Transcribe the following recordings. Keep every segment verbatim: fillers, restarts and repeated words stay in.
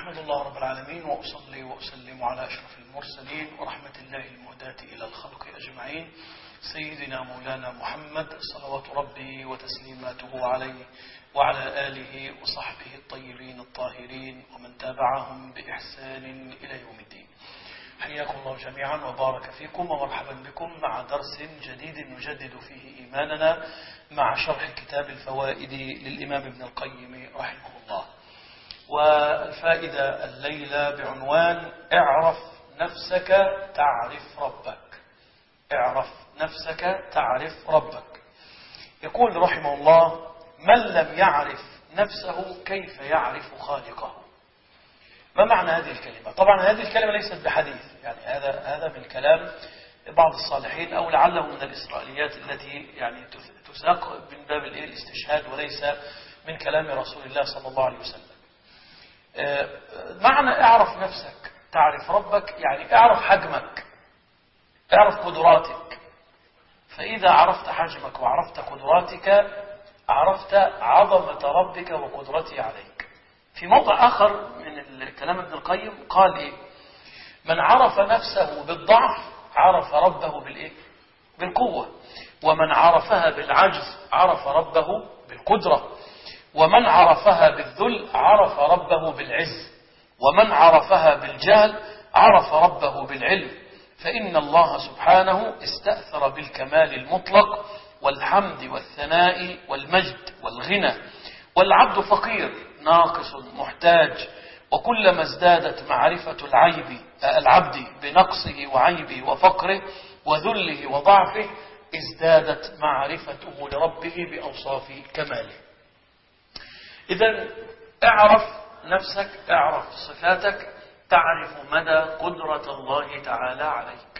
أحمد الله رب العالمين وأصلي وأسلم على أشرف المرسلين ورحمة الله المهداة إلى الخلق أجمعين سيدنا مولانا محمد صلوات ربي وتسليماته عليه وعلى آله وصحبه الطيبين الطاهرين ومن تابعهم بإحسان إلى يوم الدين. حياكم الله جميعا وبارك فيكم ومرحبا بكم مع درس جديد نجدد فيه إيماننا مع شرح كتاب الفوائد للإمام ابن القيم رحمه الله. والفائدة الليلة بعنوان اعرف نفسك تعرف ربك. اعرف نفسك تعرف ربك. يقول رحمه الله: من لم يعرف نفسه كيف يعرف خالقه؟ ما معنى هذه الكلمة؟ طبعا هذه الكلمة ليست بحديث، يعني هذا هذا من كلام بعض الصالحين أو لعله من الإسرائيليات التي يعني تساق من باب الاستشهاد وليس من كلام رسول الله صلى الله عليه وسلم. معنى اعرف نفسك تعرف ربك يعني اعرف حجمك، اعرف قدراتك، فإذا عرفت حجمك وعرفت قدراتك عرفت عظمة ربك وقدرته عليك. في موضع آخر من كلام ابن القيم قال إيه؟ من عرف نفسه بالضعف عرف ربه بالإيه؟ بالقوة، ومن عرفها بالعجز عرف ربه بالقدرة، ومن عرفها بالذل عرف ربه بالعز، ومن عرفها بالجهل عرف ربه بالعلم، فإن الله سبحانه استأثر بالكمال المطلق والحمد والثناء والمجد والغنى، والعبد فقير ناقص محتاج، وكلما ازدادت معرفة العيب العبد بنقصه وعيبه وفقره وذله وضعفه ازدادت معرفته لربه بأوصاف كماله. إذن اعرف نفسك، اعرف صفاتك، تعرف مدى قدرة الله تعالى عليك.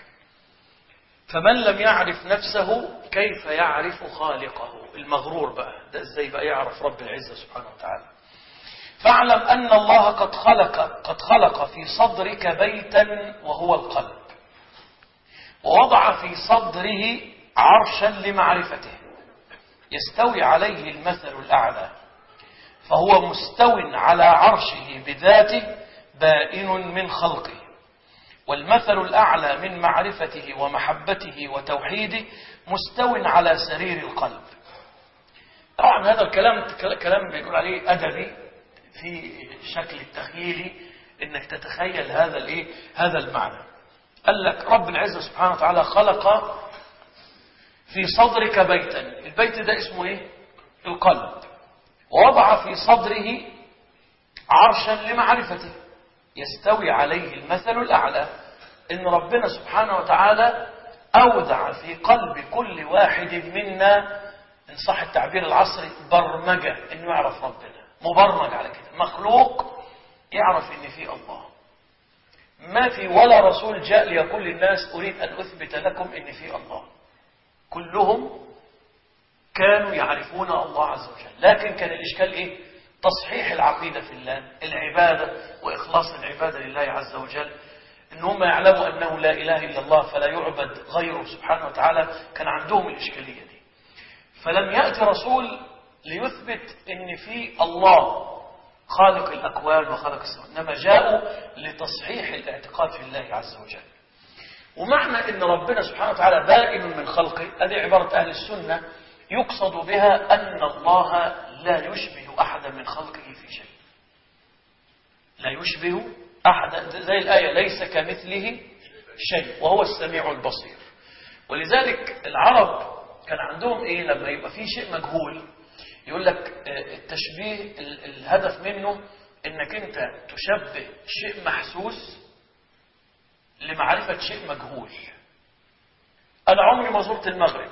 فمن لم يعرف نفسه كيف يعرف خالقه؟ المغرور بقى ده ازاي بقى يعرف رب العزة سبحانه وتعالى؟ فاعلم أن الله قد خلق قد خلق في صدرك بيتا وهو القلب، ووضع في صدره عرشا لمعرفته يستوي عليه المثل الأعلى، فهو مستو على عرشه بذاته بائن من خلقه، والمثل الأعلى من معرفته ومحبته وتوحيده مستو على سرير القلب. طبعا هذا الكلام كلام بيقول عليه أدبي في شكل التخيلي، انك تتخيل هذا الايه هذا المعنى. قال لك رب العزة سبحانه وتعالى خلق في صدرك بيتا، البيت ده اسمه ايه؟ القلب، ووضع في صدره عرشا لمعرفته يستوي عليه المثل الأعلى. إن ربنا سبحانه وتعالى أودع في قلب كل واحد منا إن صح التعبير العصري برمجة إنه يعرف ربنا، مبرمج على كده، مخلوق يعرف إن في الله. ما في ولا رسول جاء ليقول للناس أريد أن أثبت لكم إن في الله، كلهم كانوا يعرفون الله عز وجل، لكن كان الإشكال إيه؟ تصحيح العقيدة في الله، العبادة وإخلاص العبادة لله عز وجل، إن هم يعلموا أنه لا إله إلا الله فلا يعبد غيره سبحانه وتعالى. كان عندهم الإشكالية دي، فلم يأتي رسول ليثبت إن في الله خالق الأكوان وخالق السماء، إنما جاءوا لتصحيح الاعتقاد في الله عز وجل. ومعنى إن ربنا سبحانه وتعالى بائن من خلقه، هذه عبارة أهل السنة يقصد بها أن الله لا يشبه أحدا من خلقه في شيء، لا يشبه أحدا، زي الآية ليس كمثله شيء وهو السميع البصير. ولذلك العرب كان عندهم إيه؟ لما يبقى في شيء مجهول يقول لك التشبيه الهدف منه إنك أنت تشبه شيء محسوس لمعرفة شيء مجهول. أنا عمري ما زرت المغرب،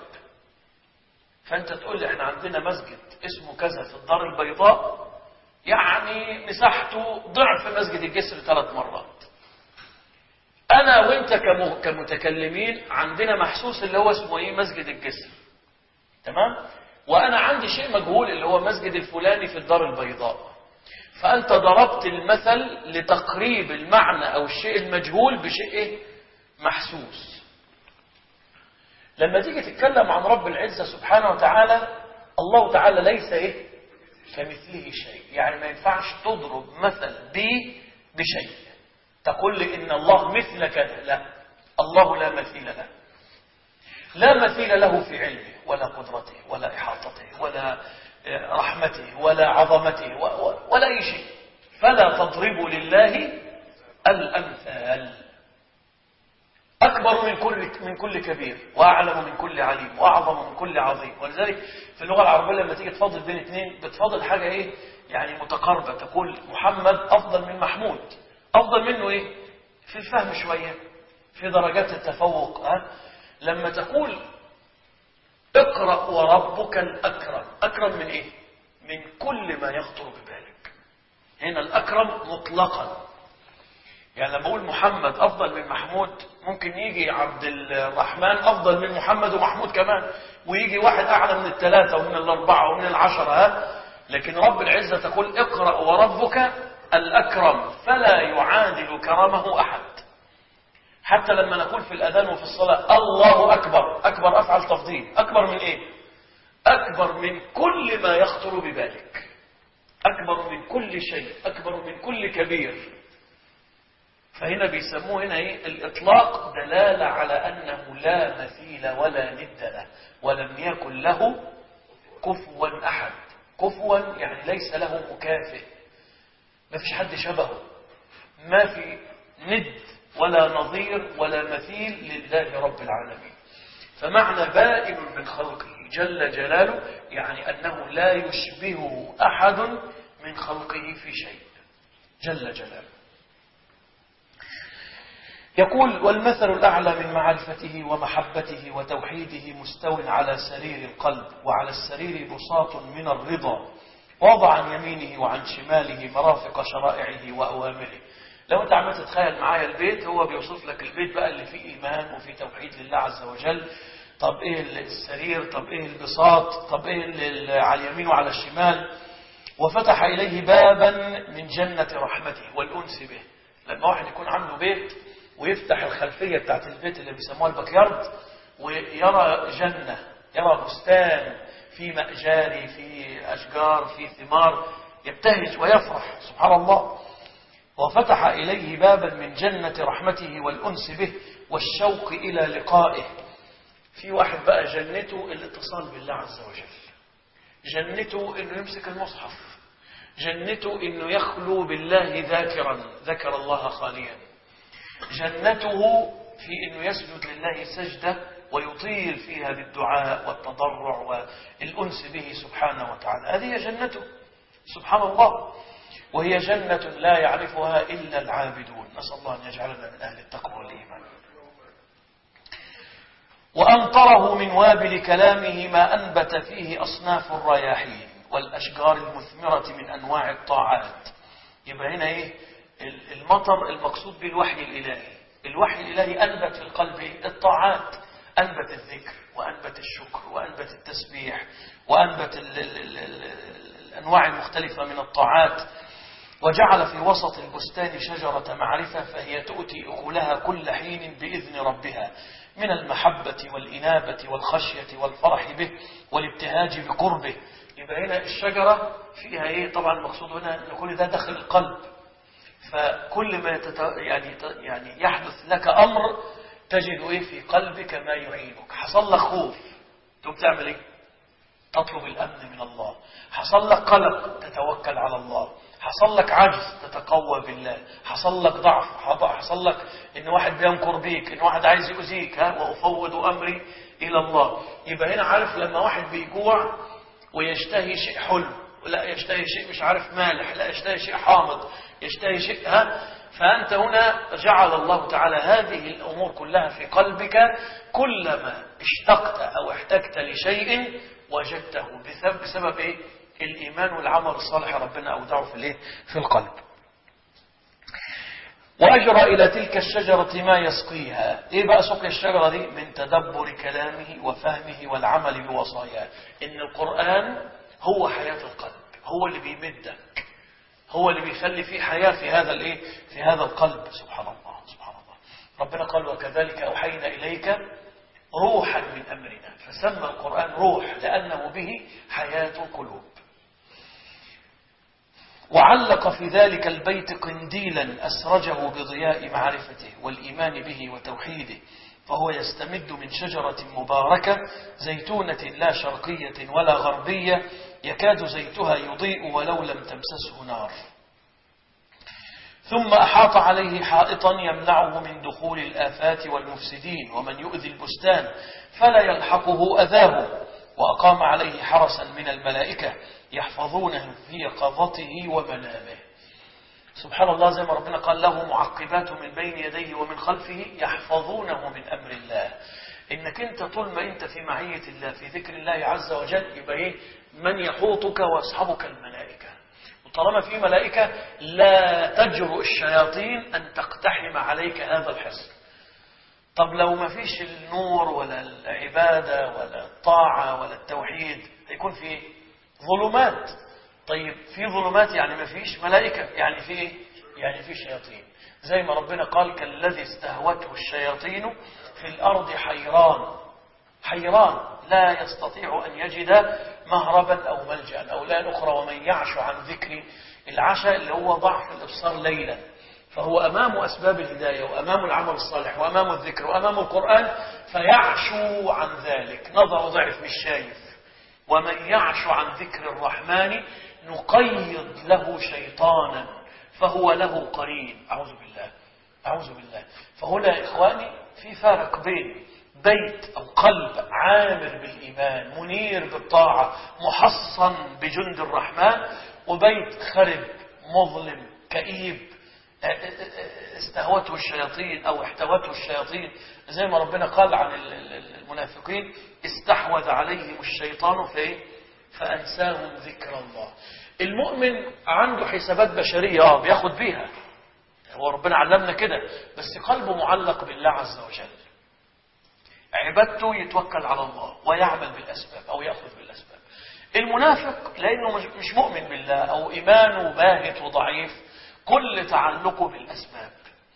فأنت تقول لي احنا عندنا مسجد اسمه كذا في الدار البيضاء، يعني مساحته ضعف مسجد الجسر ثلاث مرات. أنا وأنت كمتكلمين عندنا محسوس اللي هو اسمه إيه؟ مسجد الجسر، تمام؟ وأنا عندي شيء مجهول اللي هو مسجد الفلاني في الدار البيضاء. فأنت ضربت المثل لتقريب المعنى أو الشيء المجهول بشيء إيه؟ محسوس. لما تيجي تتكلم عن رب العزة سبحانه وتعالى، الله تعالى ليس إيه؟ كمثله شيء، يعني ما ينفعش تضرب مثل به بشيء تقول لي إن الله مثل كذا، لا، الله لا مثيل له، لا مثيل له في علمه ولا قدرته ولا إحاطته ولا رحمته ولا عظمته ولا أي شيء. فلا تضربوا لله الأمثال. أكبر من كل من كل كبير، وأعلم من كل عليم، وأعظم من كل عظيم. ولذلك في اللغة العربية لما تيجي تفاضل بين اثنين بتفاضل حاجة إيه؟ يعني متقاربة. تقول محمد أفضل من محمود، أفضل منه إيه؟ في الفهم شوية، في درجات التفوق. ها؟ لما تقول اقرأ وربك الأكرم، أكرم من إيه؟ من كل ما يخطر ببالك. هنا الأكرم مطلقا. يعني لما أقول محمد أفضل من محمود، ممكن يجي عبد الرحمن أفضل من محمد ومحمود كمان، ويجي واحد أعلى من الثلاثة ومن الأربعة ومن العشرة. ها؟ لكن رب العزة تقول اقرأ وربك الأكرم، فلا يعادل كرمه أحد. حتى لما نقول في الأذان وفي الصلاة الله أكبر، أكبر أفعل تفضيل، أكبر من إيه؟ أكبر من كل ما يخطر ببالك، أكبر من كل شيء، أكبر من كل كبير. فهنا بيسموه هنا إيه؟ الإطلاق دلالة على أنه لا مثيل ولا ند له، ولم يكن له كفوا أحد. كفوا يعني ليس له مكافئ، ما فيش حد شبهه، ما في ند ولا نظير ولا مثيل لله رب العالمين. فمعنى بائن من خلقه جل جلاله يعني أنه لا يشبهه أحد من خلقه في شيء جل جلاله. يقول والمثل الأعلى من معرفته ومحبته وتوحيده مستو على سرير القلب، وعلى السرير بساط من الرضا، وضع عن يمينه وعن شماله مرافق شرائعه وأوامره. لو أنت عملت تتخيل معايا البيت، هو بيوصف لك البيت بقى اللي فيه إيمان وفيه توحيد لله عز وجل. طب إيه السرير؟ طب إيه البساط؟ طب إيه اللي على اليمين وعلى الشمال؟ وفتح إليه بابا من جنة رحمته والأنس به. لما واحد يكون عنده بيت ويفتح الخلفية بتاعت البيت اللي بيسموها الباكيارد، ويرى جنة، يرى بستان في مأجاري، في أشجار، في ثمار، يبتهج ويفرح سبحان الله. وفتح إليه بابا من جنة رحمته والأنس به والشوق إلى لقائه. في واحد بقى جنته الاتصال بالله عز وجل، جنته إنه يمسك المصحف، جنته إنه يخلو بالله ذاكرا، ذكر الله خاليا، جنته في إنه يسجد لله سجدة ويطيل فيها بالدعاء والتضرع والأنس به سبحانه وتعالى. هذه جنته سبحان الله، وهي جنة لا يعرفها إلا العابدون. نسأل الله أن يجعلنا من أهل التقوى والإيمان. وأمطره من وابل كلامه ما أنبت فيه أصناف الرياحين والأشجار المثمرة من أنواع الطاعات. يبقى هنا إيه؟ المطر المقصود بالوحي الإلهي. الوحي الإلهي أنبت في القلب الطاعات، أنبت الذكر وأنبت الشكر وأنبت التسبيح وأنبت ال ال ال ال الأنواع المختلفة من الطاعات. وجعل في وسط البستان شجرة معرفة فهي تؤتي أكلها كل حين بإذن ربها من المحبة والإنابة والخشية والفرح به والابتهاج بقربه. يبقى هنا الشجرة فيها إيه؟ طبعا المقصود هنا أن كل ده داخل القلب. فكل ما تت... يعني يعني يحدث لك أمر تجد إيه في قلبك ما يعينك. حصل لك خوف تقوم تعمل إيه؟ تطلب الأمن من الله. حصل لك قلق تتوكل على الله. حصل لك عجز تتقوى بالله. حصل لك ضعف، حصل لك إن واحد بينكر بيك، إن واحد عايز يؤذيك، ها وأفوض أمري إلى الله. يبقى هنا عارف لما واحد بيجوع ويشتهي شيء حلو، لا يشتهي شيء مش عارف مالح، لا يشتهي شيء حامض، يشتهي شيء ها. فأنت هنا جعل الله تعالى هذه الأمور كلها في قلبك، كلما اشتقت أو احتجت لشيء وجدته بسبب, بسبب إيه؟ الإيمان والعمل الصالح ربنا أودعه في الإيه؟ في القلب. وأجرى إلى تلك الشجرة ما يسقيها. إيه بقى سقي الشجرة دي؟ من تدبر كلامه وفهمه والعمل بوصاياه. إن القرآن هو حياة القلب، هو اللي بيمدك، هو اللي بيخلي فيه حياة في هذا الإيه؟ في هذا القلب. سبحان الله سبحان الله. ربنا قال وكذلك أوحينا إليك روحا من أمرنا، فسمى القرآن روح لأنه به حياة القلوب. وعلق في ذلك البيت قنديلا أسرجه بضياء معرفته والإيمان به وتوحيده، فهو يستمد من شجرة مباركة زيتونة لا شرقية ولا غربية يكاد زيتها يضيء ولو لم تمسسه نار. ثم أحاط عليه حائطا يمنعه من دخول الآفات والمفسدين ومن يؤذي البستان فلا يلحقه أذاه، وأقام عليه حرسا من الملائكة يحفظونه في يقظته ومنامه. سبحان الله، زي ما ربنا قال له معقبات من بين يديه ومن خلفه يحفظونه من أمر الله. إنك أنت طول ما أنت في معية الله في ذكر الله عز وجل يبقى إيه؟ من يحوطك ويصحبك الملائكة. وطالما في ملائكة لا تجرؤ الشياطين أن تقتحم عليك هذا الحصن. طب لو ما فيش النور ولا العبادة ولا الطاعة ولا التوحيد هيكون في ظلمات. طيب في ظلمات يعني ما فيش ملائكة، يعني في ايه؟ يعني في شياطين. زي ما ربنا قال كالذي استهوته الشياطين في الأرض حيران حيران لا يستطيع أن يجد مهربا أو ملجأ أو لا أخرى. ومن يعش عن ذكر العشاء اللي هو ضعف الإبصار ليلا، فهو أمام أسباب الهداية وأمام العمل الصالح وأمام الذكر وأمام القرآن فيعشو عن ذلك، نظر ضعف مش شايف. ومن يعش عن ذكر الرحمن نقيض له شيطانا فهو له قرين. أعوذ بالله أعوذ بالله. فهنا يا إخواني في فارق بين بيت أو قلب عامر بالإيمان منير بالطاعة محصن بجند الرحمن، وبيت خرب مظلم كئيب استهوته الشياطين أو احتوته الشياطين. زي ما ربنا قال عن المنافقين استحوذ عليهم الشيطان في فأنساهم ذكر الله. المؤمن عنده حسابات بشرية اه بياخد بيها، هو ربنا علمنا كده، بس قلبه معلق بالله عز وجل. عبادته يتوكل على الله ويعمل بالأسباب أو يأخذ بالأسباب. المنافق لأنه مش مؤمن بالله أو إيمانه باهت وضعيف كل تعلقه بالأسباب،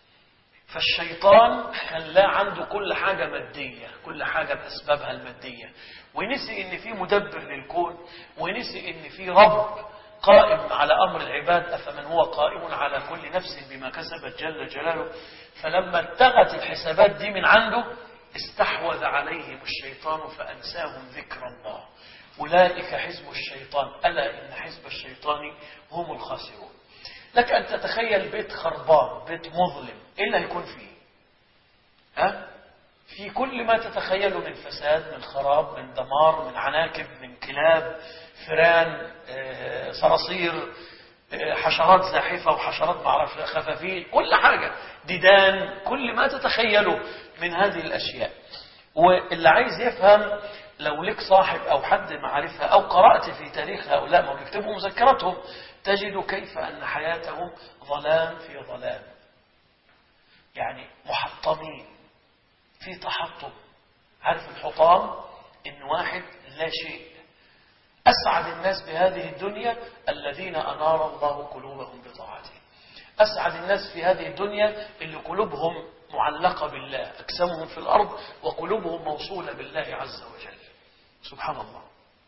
فالشيطان خلاه عنده كل حاجة مادية، كل حاجة بأسبابها المادية، ونسي إن في مدبر للكون، ونسي إن في رب قائم على أمر العباد. أفمن هو قائم على كل نفس بما كسبت جل جلاله. فلما اتغت الحسابات دي من عنده استحوذ عليهم الشيطان فأنساهم ذكر الله. أولئك حزب الشيطان ألا إن حزب الشيطان هم الخاسرون. لك أن تتخيل بيت خربان، بيت مظلم، إيه اللي هيكون فيه؟ ها؟ في كل ما تتخيله من فساد، من خراب، من دمار، من عناكب، من كلاب، فئران، صراصير، حشرات زاحفة وحشرات معرفة خفافيل، كل حاجة، ديدان، كل ما تتخيله من هذه الأشياء. واللي عايز يفهم لو لك صاحب أو حد معرفة أو قرأت في تاريخ هؤلاء ما بيكتبوا مذكراتهم تجد كيف أن حياتهم ظلام في ظلام، يعني محطمين في تحطم. عارف الحطام؟ إن واحد لا شيء. أسعد الناس بهذه الدنيا الذين أنار الله قلوبهم بطاعته. أسعد الناس في هذه الدنيا اللي قلوبهم معلقة بالله، أجسامهم في الأرض وقلوبهم موصولة بالله عز وجل. سبحان الله.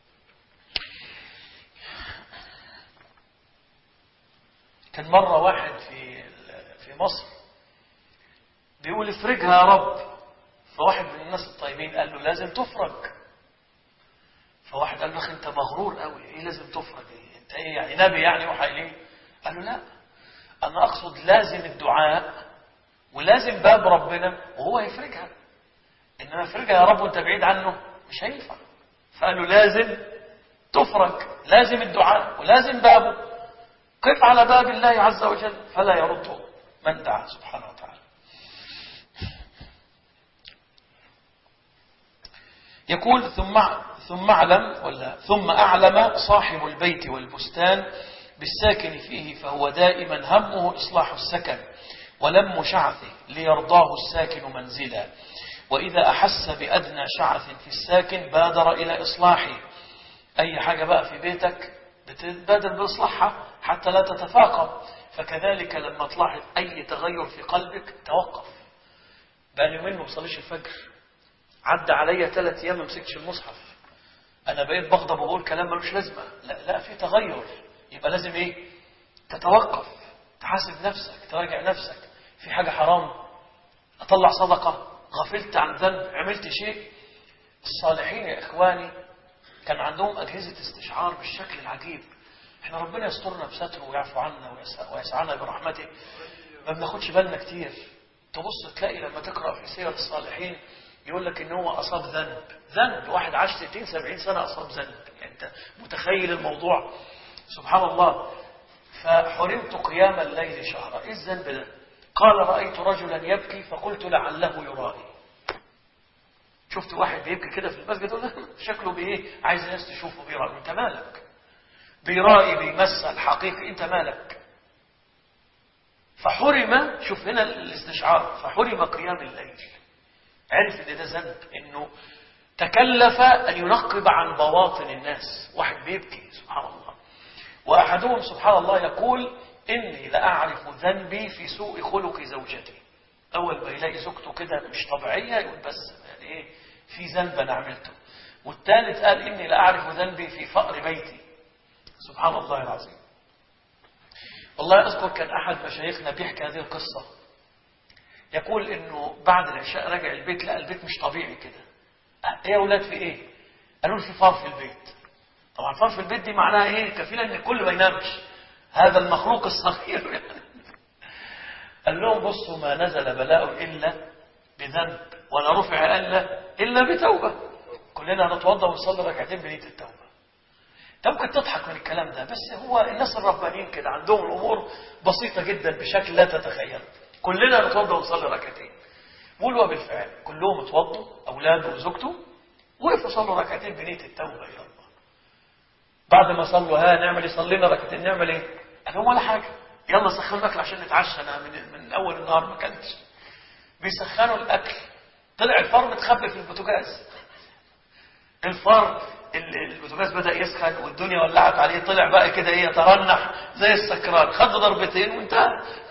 كان مرة واحد في في مصر بيقول افرجها يا رب، فواحد من الناس الطيبين قال له لازم تفرج. فواحد قال له اخي انت مغرور قوي، ايه لازم تفرج؟ ايه انت ايه يعني نبي يعني وحي ليه؟ قال له لا، انا اقصد لازم الدعاء ولازم باب ربنا وهو يفرجها، انما افرجها يا رب وانت بعيد عنه مش هينفع. فقال له لازم تفرج، لازم الدعاء ولازم بابه، قف على باب الله عز وجل فلا يرده من دعا سبحانه وتعالى. يقول ثم ثم اعلم ولا ثم اعلم صاحب البيت والبستان بالساكن فيه فهو دائما همه اصلاح السكن ولم شعثه ليرضاه الساكن منزلا، واذا احس بادنى شعث في الساكن بادر الى اصلاحه. اي حاجه بقى في بيتك بتبادر باصلاحها حتى لا تتفاقم. فكذلك لما تلاحظ اي تغير في قلبك توقف. بقى لي يومين ما بصليش الفجر، عدى عليا ثلاث ايام ما مسكتش المصحف، انا بقيت بغضب وبقول كلام ملوش لازمه. لا لا، في تغير، يبقى لازم ايه؟ تتوقف، تحاسب نفسك، تراجع نفسك. في حاجة حرام، أطلع صدقة، غفلت عن ذنب، عملت شيء. الصالحين يا إخواني كان عندهم أجهزة استشعار بالشكل العجيب. احنا ربنا يسترنا بستره ويعفو عنا ويسعنا برحمته، ما بناخدش بالنا كتير. تبص تلاقي لما تقرأ في سير الصالحين يقول لك ان هو أصاب ذنب ذنب واحد عاش ستين سبعين سنة أصاب ذنب. يعني أنت متخيل الموضوع؟ سبحان الله. فحرمت قيام الليل شهرا. إيه الذنب ده؟ قال رأيت رجلا يبكي فقلت لعله يرائي. شفت واحد بيبكي كده في المسجد، تقول شكله بايه؟ عايز الناس تشوفه بيرائي. انت مالك؟ بيرائي بيمثل حقيقي، انت مالك؟ فحرم، شوف هنا الاستشعار، فحرم قيام الليل. عرف ان ده ذنب، انه تكلف ان ينقب عن بواطن الناس. واحد بيبكي سبحان الله. واحدهم سبحان الله يقول اني لاعرف ذنبي في سوء خلق زوجتي. اول ما يلاقي زوجته كده مش طبيعيه يقول بس يعني ايه، في ذنب انا عملته. والثالث قال اني لاعرف ذنبي في فقر بيتي. سبحان الله العظيم. والله اذكر كان احد مشايخنا بيحكي هذه القصه، يقول انه بعد العشاء رجع البيت لقى البيت مش طبيعي كده. ايه يا اولاد في ايه؟ قالوا له في فار في البيت. طبعا فار في البيت دي معناها ايه؟ كفيله ان الكل ما ينامش، هذا المخلوق الصغير يعني. قال لهم بصوا، ما نزل بلاء الا بذنب ولا رفع الا الا بتوبه. كلنا نتوضا ونصلي ركعتين بنيه التوبه. انت ممكن تضحك من الكلام ده، بس هو الناس الربانيين كده عندهم الامور بسيطه جدا بشكل لا تتخيل. كلنا نتوضا ونصلي ركعتين. قولوا بالفعل كلهم اتوضوا، اولاده وزوجته، وقفوا صلوا ركعتين بنيه التوبه الى الله. بعد ما صلوا، ها نعمل ايه؟ صلينا ركعتين، نعمل ايه؟ قال لهم ولا حاجه، يلا سخن الاكل عشان نتعشى. انا من, من اول النهار ما اكلتش. بيسخنوا الاكل، طلع الفار متخبي في البوتاجاز. الفار البوتاجاز بدا يسخن والدنيا ولعت عليه، طلع بقى كده ايه، يترنح زي السكران، خد ضربتين وانتهى.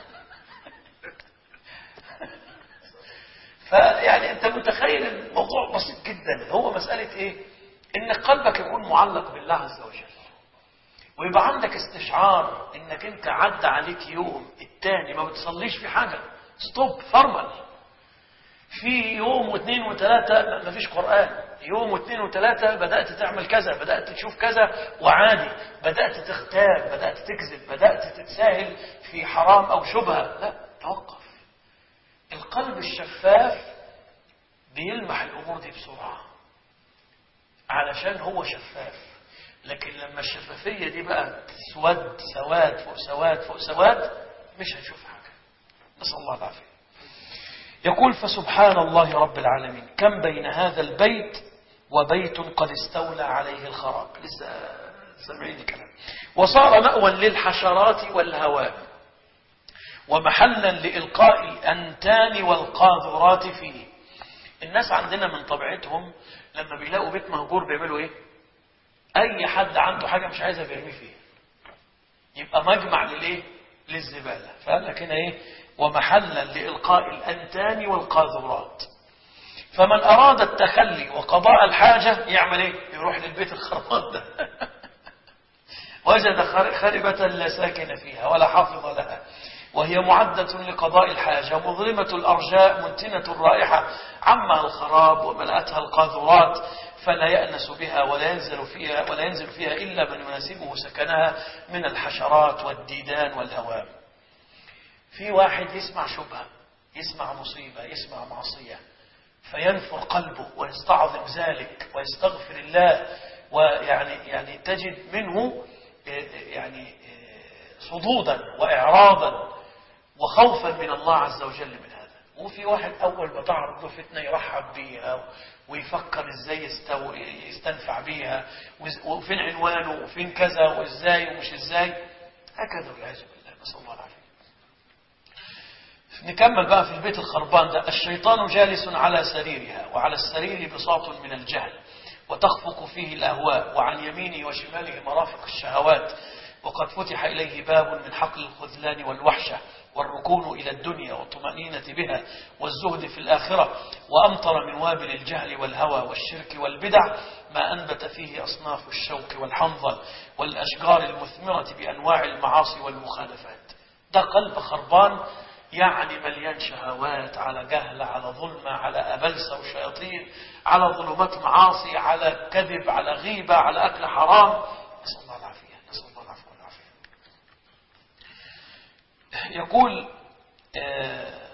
فيعني انت متخيل الموضوع بسيط جدا. هو مساله ايه؟ ان قلبك يكون معلق بالله عز وجل، ويبقى عندك استشعار انك انت عدى عليك يوم التاني ما بتصليش في حاجة. ستوب، فرمل. في يوم واثنين وثلاثة ما فيش قرآن، يوم واثنين وثلاثة بدأت تعمل كذا، بدأت تشوف كذا وعادي، بدأت تختار، بدأت تكذب، بدأت تتساهل في حرام أو شبهة. لا، توقف. القلب الشفاف بيلمح الأمور دي بسرعة علشان هو شفاف. لكن لما الشفافية دي بقى سواد سواد فوق سواد فوق سواد، مش هنشوف حاجة. نسأل الله العافية. يقول فسبحان الله رب العالمين كم بين هذا البيت وبيت قد استولى عليه الخراب. لسه سمعيني كلام. وصار مأوى للحشرات والهوام ومحلا لإلقاء الأنتان والقاذورات فيه. الناس عندنا من طبيعتهم لما بيلاقوا بيت مهجور بيعملوا ايه؟ اي حد عنده حاجة مش عايزها بيرمي فيها، يبقى مجمع للايه؟ للزبالة. فقال لك هنا ايه؟ ومحلا لإلقاء الأنتان والقاذورات. فمن أراد التخلي وقضاء الحاجة يعمل ايه؟ يروح للبيت الخربان ده. وجد خربة لا ساكن فيها ولا حافظ لها، وهي معدة لقضاء الحاجة، مظلمة الأرجاء منتنة الرائحة، عمها الخراب وملأتها القاذورات، فلا يأنس بها ولا ينزل فيها ولا ينزل فيها إلا من يناسبه سكنها من الحشرات والديدان والهوام. في واحد يسمع شبهة، يسمع مصيبة، يسمع معصية، فينفر قلبه ويستعظم ذلك ويستغفر الله، ويعني يعني تجد منه يعني صدودا وإعراضا وخوفا من الله عز وجل من هذا. وفي واحد أول ما تعرض له فتنة يرحب بيها ويفكر ازاي يستو... يستنفع بيها، وفين عنوانه وفين كذا وازاي ومش ازاي، هكذا والعياذ بالله. نسأل الله العافية. نكمل بقى في البيت الخربان ده. الشيطان جالس على سريرها، وعلى السرير بساط من الجهل، وتخفق فيه الأهواء، وعن يمينه وشماله مرافق الشهوات، وقد فتح إليه باب من حقل الخذلان والوحشة، والركون إلى الدنيا والطمأنينة بها والزهد في الآخرة، وأمطر من وابل الجهل والهوى والشرك والبدع ما أنبت فيه أصناف الشوك والحنظل والأشجار المثمرة بأنواع المعاصي والمخالفات. ده قلب خربان، يعني مليان شهوات، على جهل، على ظلمة، على أبلسة وشياطين، على ظلمات معاصي، على كذب، على غيبة، على أكل حرام. نسأل الله العافية، نسأل الله العافية والعافية. يقول آه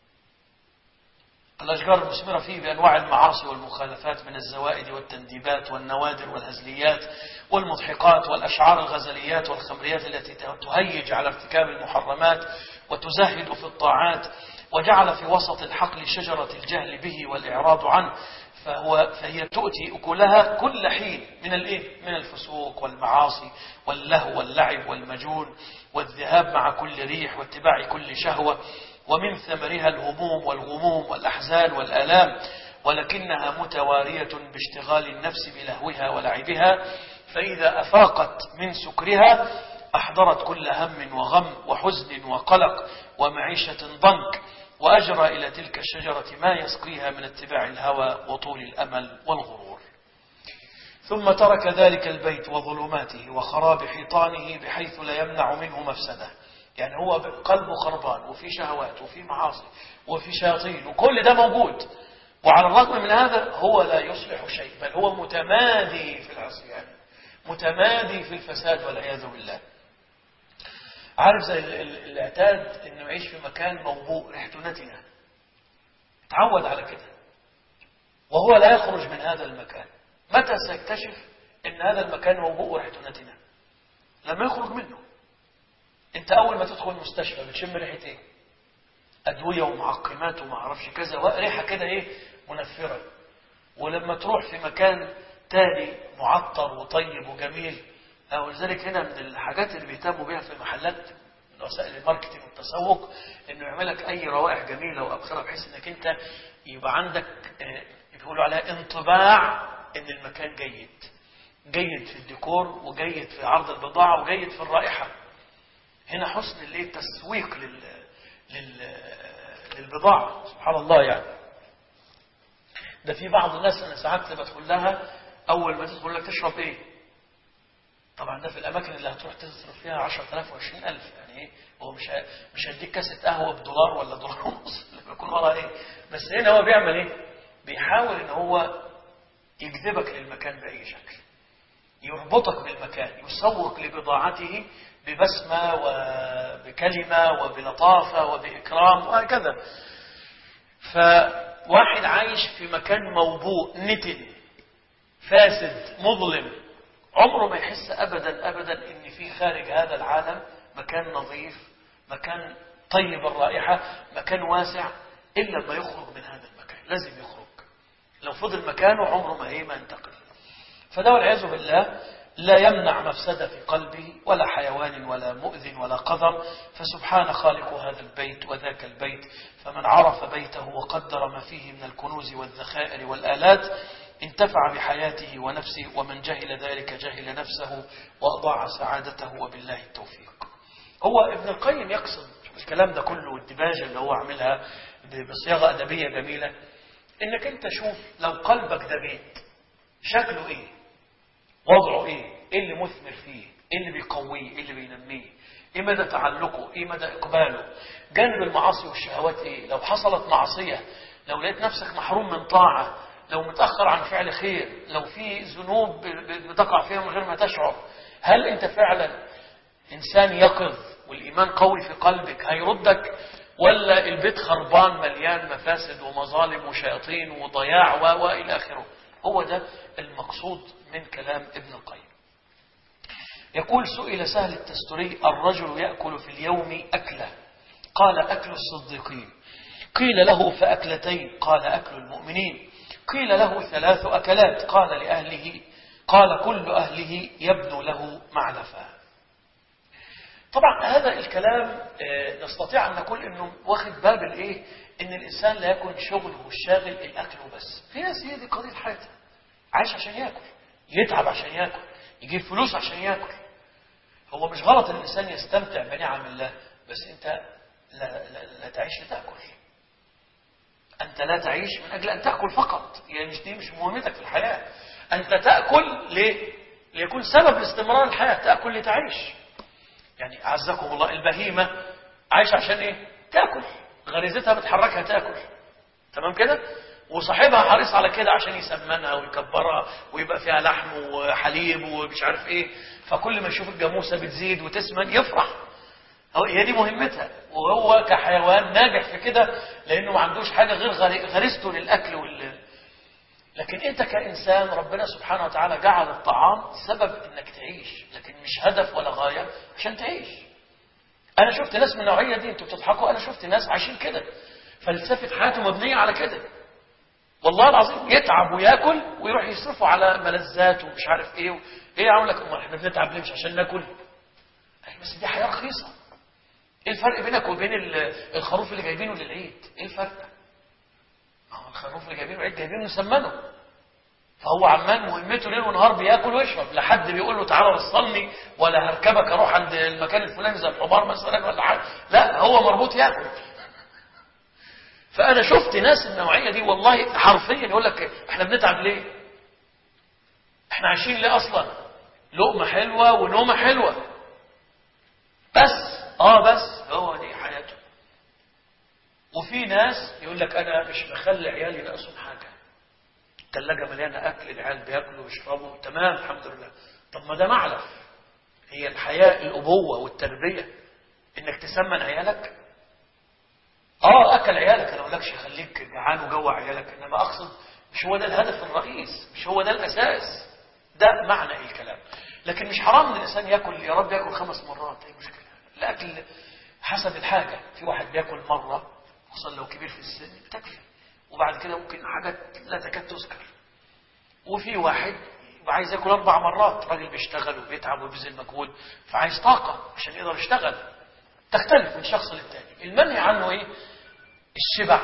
الأشجار المثمرة فيه بأنواع المعاصي والمخالفات من الزوائد والتنديبات والنوادر والهزليات والمضحكات والأشعار الغزليات والخمريات التي تهيج على ارتكاب المحرمات وتزهد في الطاعات، وجعل في وسط الحقل شجرة الجهل به والإعراض عنه، فهو فهي تؤتي أكلها كل حين من الإيه؟ من الفسوق والمعاصي واللهو واللعب والمجون والذهاب مع كل ريح واتباع كل شهوة، ومن ثمرها الهموم والغموم والأحزان والآلام، ولكنها متوارية باشتغال النفس بلهوها ولعبها، فإذا أفاقت من سكرها أحضرت كل هم وغم وحزن وقلق ومعيشة ضنك، وأجرى إلى تلك الشجرة ما يسقيها من اتباع الهوى وطول الأمل والغرور. ثم ترك ذلك البيت وظلماته وخراب حيطانه بحيث لا يمنع منه مفسده. يعني هو قلبه خربان وفي شهوات وفي معاصي وفي شياطين وكل ده موجود، وعلى الرغم من هذا هو لا يصلح شيء، بل هو متمادي في العصيان، متمادي في الفساد والعياذ بالله. عارف زي اللي اعتاد انه يعيش في مكان موبوء ريحته نتنه، تعود على كده وهو لا يخرج من هذا المكان. متى سيكتشف ان هذا المكان موبوء وريحته نتنه؟ لما يخرج منه. انت اول ما تدخل المستشفى بتشم ريحه ايه؟ ادويه ومعقمات وما اعرفش كذا، ريحه كده ايه؟ منفره. ولما تروح في مكان تاني معطر وطيب وجميل، ولذلك هنا من الحاجات اللي بيهتموا بها في محلات من وسائل الماركتينج والتسوق انه يعملك اي روائح جميله وابخره، بحيث انك انت يبقى عندك بيقولوا عليها انطباع ان المكان جيد، جيد في الديكور وجيد في عرض البضاعه وجيد في الرائحه. هنا حسن اللي التسويق لل... لل... للبضاعه، سبحان الله. يعني ده في بعض الناس انا ساعات بدخل لها اول ما تدخل لك تشرب ايه؟ طبعا ده في الاماكن اللي هتروح تصرف فيها عشرة آلاف وعشرين ألف، يعني ايه؟ هو مش ه... مش هيديك كاسه قهوه بدولار ولا دولار ونص اللي بيكون ورا ايه. بس هنا هو بيعمل ايه؟ بيحاول ان هو يجذبك للمكان باي شكل، يربطك بالمكان، يسوق لبضاعته ببسمه وبكلمه وبلطافه وباكرام وهكذا. فواحد عايش في مكان موبوء نتن فاسد مظلم، عمره ما يحس أبدا أبدا إن في خارج هذا العالم مكان نظيف، مكان طيب الرائحة، مكان واسع، إلا ما يخرج من هذا المكان. لازم يخرج، لو فضل مكانه عمره ما هي ما ينتقل. فده والعياذ بالله لا يمنع مفسدة في قلبه ولا حيوان ولا مؤذن ولا قذر. فسبحان خالق هذا البيت وذاك البيت، فمن عرف بيته وقدر ما فيه من الكنوز والذخائر والآلات انتفع بحياته ونفسه، ومن جهل ذلك جهل نفسه وأضاع سعادته، وبالله التوفيق. هو ابن القيم يقصد الكلام ده كله والدباجة اللي هو عملها بصياغة أدبية جميلة، إنك أنت شوف لو قلبك ده بيت شكله إيه، وضعه إيه، إيه اللي مثمر فيه، إيه اللي بيقويه، إيه اللي بينميه، إيه مدى تعلقه، إيه مدى إقباله، جانب المعاصي والشهوات إيه، لو حصلت معصية، لو لقيت نفسك محروم من طاعة، لو متأخر عن فعل خير، لو في ذنوب بتقع فيها من غير ما تشعر، هل أنت فعلا إنسان يقظ والإيمان قوي في قلبك هيردك، ولا البيت خربان مليان مفاسد ومظالم وشياطين وضياع و وإلى آخره؟ هو ده المقصود من كلام ابن القيم. يقول: سئل سهل التستري: الرجل يأكل في اليوم أكلة؟ قال: أكل الصديقين. قيل له: فأكلتين؟ قال: أكل المؤمنين. قيل له: ثلاث أكلات؟ قال لأهله قال: كل أهله يبنو له معلفا. طبعا هذا الكلام نستطيع أن نقول أنه واخد باب الإيه؟ أن الإنسان لا يكون شغله الشاغل الأكل وبس. في ناس هي دي قضية حياته، عايش عشان يأكل، يتعب عشان يأكل، يجيب فلوس عشان يأكل. هو مش غلط أن الإنسان يستمتع بنعم الله، بس أنت لا, لا, لا تعيش لتأكل. أنت لا تعيش من أجل أن تأكل فقط، يعني مش دي مش مهمتك في الحياة. أنت تأكل ليه؟ ليكون سبب لاستمرار الحياة. تأكل لتعيش. يعني أعزكم الله، البهيمة عايش عشان إيه؟ تأكل، غريزتها بتحركها تأكل، تمام كده؟ وصاحبها حريص على كده عشان يسمنها ويكبرها ويبقى فيها لحم وحليب ومش عارف إيه. فكل ما يشوف الجاموسة بتزيد وتسمن يفرح. هي دي مهمتها. وهو كحيوان ناجح في كده لأنه ما عندوش حاجة غير غريزته للأكل وال... لكن أنت كإنسان ربنا سبحانه وتعالى جعل الطعام سبب أنك تعيش، لكن مش هدف ولا غاية عشان تعيش. أنا شفت ناس من النوعية دي، أنتوا بتضحكوا، أنا شفت ناس عايشين كده، فلسفة حياته مبنية على كده. والله العظيم يتعب وياكل ويروح يصرفوا على ملذات ومش عارف ايه و... ايه اقول لك امال احنا بنتعب ليه؟ مش عشان ناكل؟ بس دي حياه رخيصه. ايه الفرق بينك وبين الخروف اللي جايبينه للعيد؟ ايه الفرق؟ ما هو الخروف اللي جايبينه للعيد جايبينه مسمنه، فهو عمال مهمته ليل ونهار بياكل ويشرب. لا حد بيقول له تعالى وصلني ولا هركبك اروح عند المكان الفلاني زي الحمار مثلا ولا حاجه، لا هو مربوط ياكل. فأنا شفت ناس النوعية دي والله حرفيا يقول لك احنا بنتعب ليه؟ احنا عايشين ليه أصلا؟ لقمة حلوة ونومة حلوة بس. اه بس هو دي حياته. وفي ناس يقول لك أنا مش بخلي عيالي ناقصهم حاجة، الثلاجة مليانة أكل، العيال بياكلوا ويشربوا تمام الحمد لله. طب ما ده معلف. هي الحياة الأبوة والتربية إنك تسمن عيالك؟ اه اكل عيالك، انا ما اقولكش خليك جعان وجوع عيالك، انما اقصد مش هو ده الهدف الرئيس، مش هو ده الاساس. ده معنى الكلام. لكن مش حرام ان الانسان ياكل، يا رب ياكل خمس مرات، اي مشكله؟ الاكل حسب الحاجه. في واحد بياكل مره خصوصا لو كبير في السن بتكفي، وبعد كده ممكن حاجات لا تكاد تذكر. وفي واحد عايز ياكل اربع مرات، راجل بيشتغل وبيتعب وبيبذل مجهود فعايز طاقه عشان يقدر يشتغل. تختلف من شخص للتاني. المنهي عنه ايه؟ الشبع.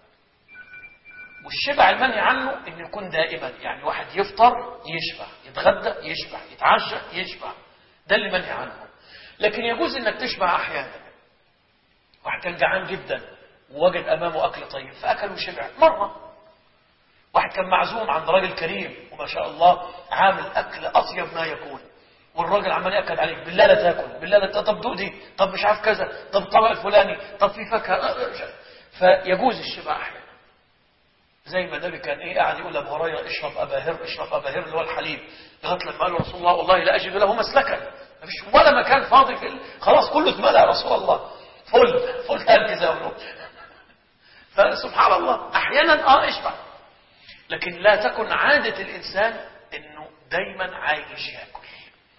والشبع المنهي عنه انه يكون دائما، يعني واحد يفطر يشبع، يتغدى يشبع، يتعشى يشبع، ده اللي منهي عنه. لكن يجوز انك تشبع احيانا. واحد كان جعان جدا ووجد امامه اكل طيب فاكل وشبع مره. واحد كان معزوم عند راجل كريم وما شاء الله عامل اكل اطيب ما يكون، والراجل عمال ياكد عليك، بالله لا تاكل، بالله لا، طب دودي، طب مش عارف كذا، طب الطبق الفلاني، طب في فاكهه. فيجوز الشبع احيانا. زي ما النبي كان ايه قاعد يقول لابو هريره اشرب ابا هر، اشرب ابا هر اللي هو الحليب، لغايه لما قال له رسول الله والله لا اجد له مسلكا، ما فيش ولا مكان فاضي في ال... خلاص كله اتملى يا رسول الله، فل فل كذا ونوم. فسبحان الله احيانا اه اشبع، لكن لا تكن عاده الانسان انه دايما عايش ياكل.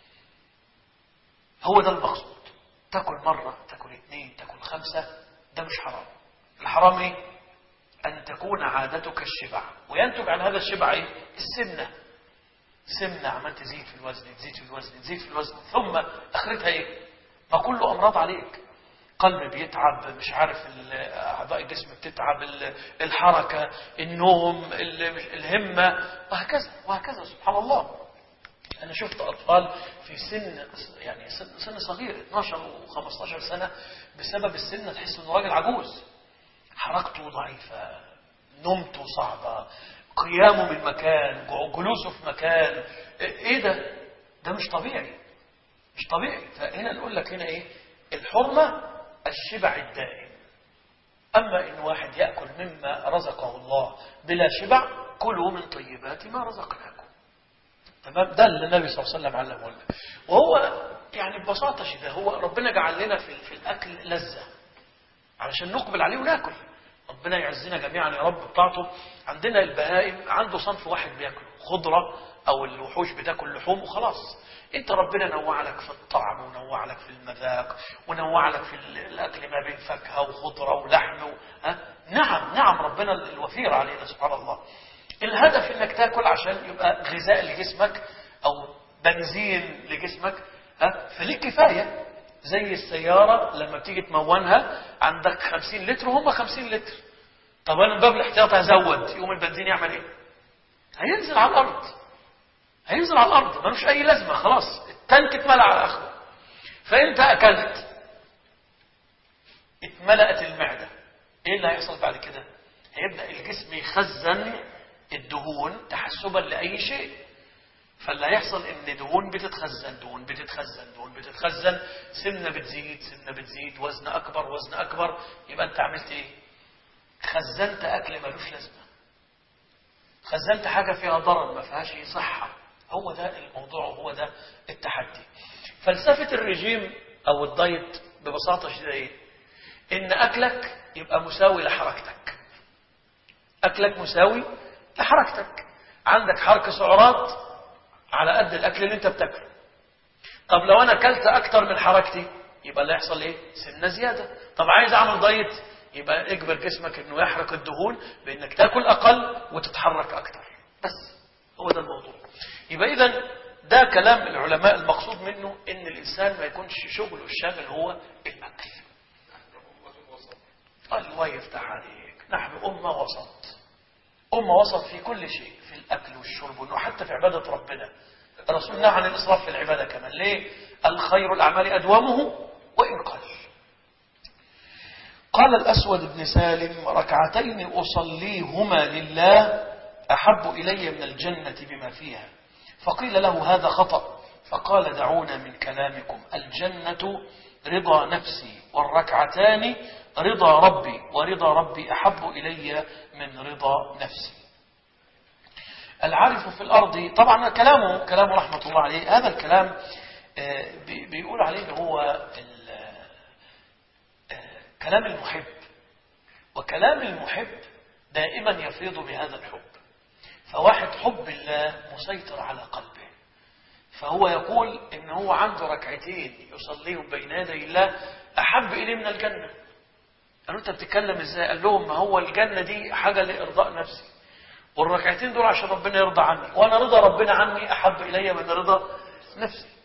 هو ده المقصود. تاكل مرة، تاكل اثنين، تاكل خمسة، ده مش حرام. الحرام ايه؟ ان تكون عادتك الشبع، وينتج عن هذا الشبع ايه؟ السمنة. سمنة عمال تزيد في الوزن، تزيد في الوزن، تزيد في الوزن، ثم اخرتها ايه؟ ما كله امراض عليك. قلب بيتعب، مش عارف اعضاء الجسم بتتعب، الحركة، النوم، الهمة، وهكذا وهكذا. سبحان الله. أنا شفت أطفال في سن يعني سن, سن صغير اثناشر وخمستاشر سنة بسبب السن تحس إنه راجل عجوز، حركته ضعيفة، نومته صعبة، قيامه من مكان، جلوسه في مكان. إيه ده؟ ده مش طبيعي، مش طبيعي. فهنا نقول لك هنا إيه؟ الحرمة الشبع الدائم. أما إن واحد يأكل مما رزقه الله بلا شبع، كلوا من طيبات ما رزقناكم. تمام؟ ده اللي النبي صلى الله عليه وسلم علمه لنا. وهو يعني ببساطة شديدة هو ربنا جعل لنا في, في الأكل لذة علشان نقبل عليه وناكل. ربنا يعزنا جميعا يا رب بتاعته. عندنا البهائم عنده صنف واحد بياكله خضرة، أو الوحوش بتاكل لحوم وخلاص. انت ربنا نوع لك في الطعم ونوع لك في المذاق ونوع لك في الأكل ما بين فاكهة وخضرة ولحم و... ها؟ نعم نعم ربنا الوفير علينا سبحان الله. الهدف انك تاكل عشان يبقى غذاء لجسمك او بنزين لجسمك، ها؟ فليك كفاية. زي السيارة لما بتيجي تمونها عندك خمسين لتر وهم خمسين لتر، طب انا من باب الاحتياط هزود، يقوم البنزين يعمل ايه؟ هينزل على الارض، هينزل على الارض ملوش اي لازمة، خلاص التانك اتملى على اخره. فانت اكلت اتملأت المعدة، ايه اللي هيحصل بعد كده؟ هيبدأ الجسم يخزن الدهون تحسبا لأي شيء. فاللي هيحصل ان دهون بتتخزن دهون بتتخزن دهون بتتخزن، سمنة بتزيد سمنة بتزيد، وزن أكبر وزن أكبر. يبقى أنت عملت ايه؟ خزنت أكل ملوش لازمة، خزنت حاجة فيها ضرر ما فيهاش صحة. هو ده الموضوع وهو ده التحدي. فلسفة الرجيم أو الدايت ببساطة شديدة ايه؟ إن أكلك يبقى مساوي لحركتك. أكلك مساوي لحركتك. عندك حركة سعرات على قد الأكل اللي أنت بتاكله. طب لو أنا أكلت أكتر من حركتي يبقى اللي يحصل إيه؟ سمنة زيادة. طب عايز أعمل دايت، يبقى اجبر جسمك إنه يحرق الدهون بإنك تاكل أقل وتتحرك أكتر. بس هو ده الموضوع. يبقى إذن ده كلام العلماء المقصود منه إن الإنسان ما يكونش شغله الشاغل هو الأكل. الله يفتح عليك. نحن أمة وسط، أمة وسط في كل شيء، في الأكل والشرب وحتى في عبادة ربنا. الرسول نهى عن الإسراف في العبادة كمان. ليه؟ الخير الأعمال أدومه وإن قل. قال الأسود بن سالم: ركعتين أصليهما لله أحب إلي من الجنة بما فيها. فقيل له: هذا خطأ. فقال: دعونا من كلامكم، الجنة رضا نفسي، والركعتان رضا ربي، ورضا ربي أحب إلي من رضا نفسي. العارف في الأرض، طبعا كلامه كلامه رحمة الله عليه، هذا الكلام بيقول عليه هو كلام المحب. وكلام المحب دائما يفيض بهذا الحب. فواحد حب الله مسيطر على قلبه، فهو يقول إن هو عنده ركعتين يصليهم بين يدي الله أحب إليه من الجنة. قالوا: أنت بتتكلم إزاي؟ قال لهم: ما هو الجنة دي حاجة لإرضاء نفسي، والركعتين دول عشان ربنا يرضى عني، وأنا رضا ربنا عني أحب إلي من رضا نفسي.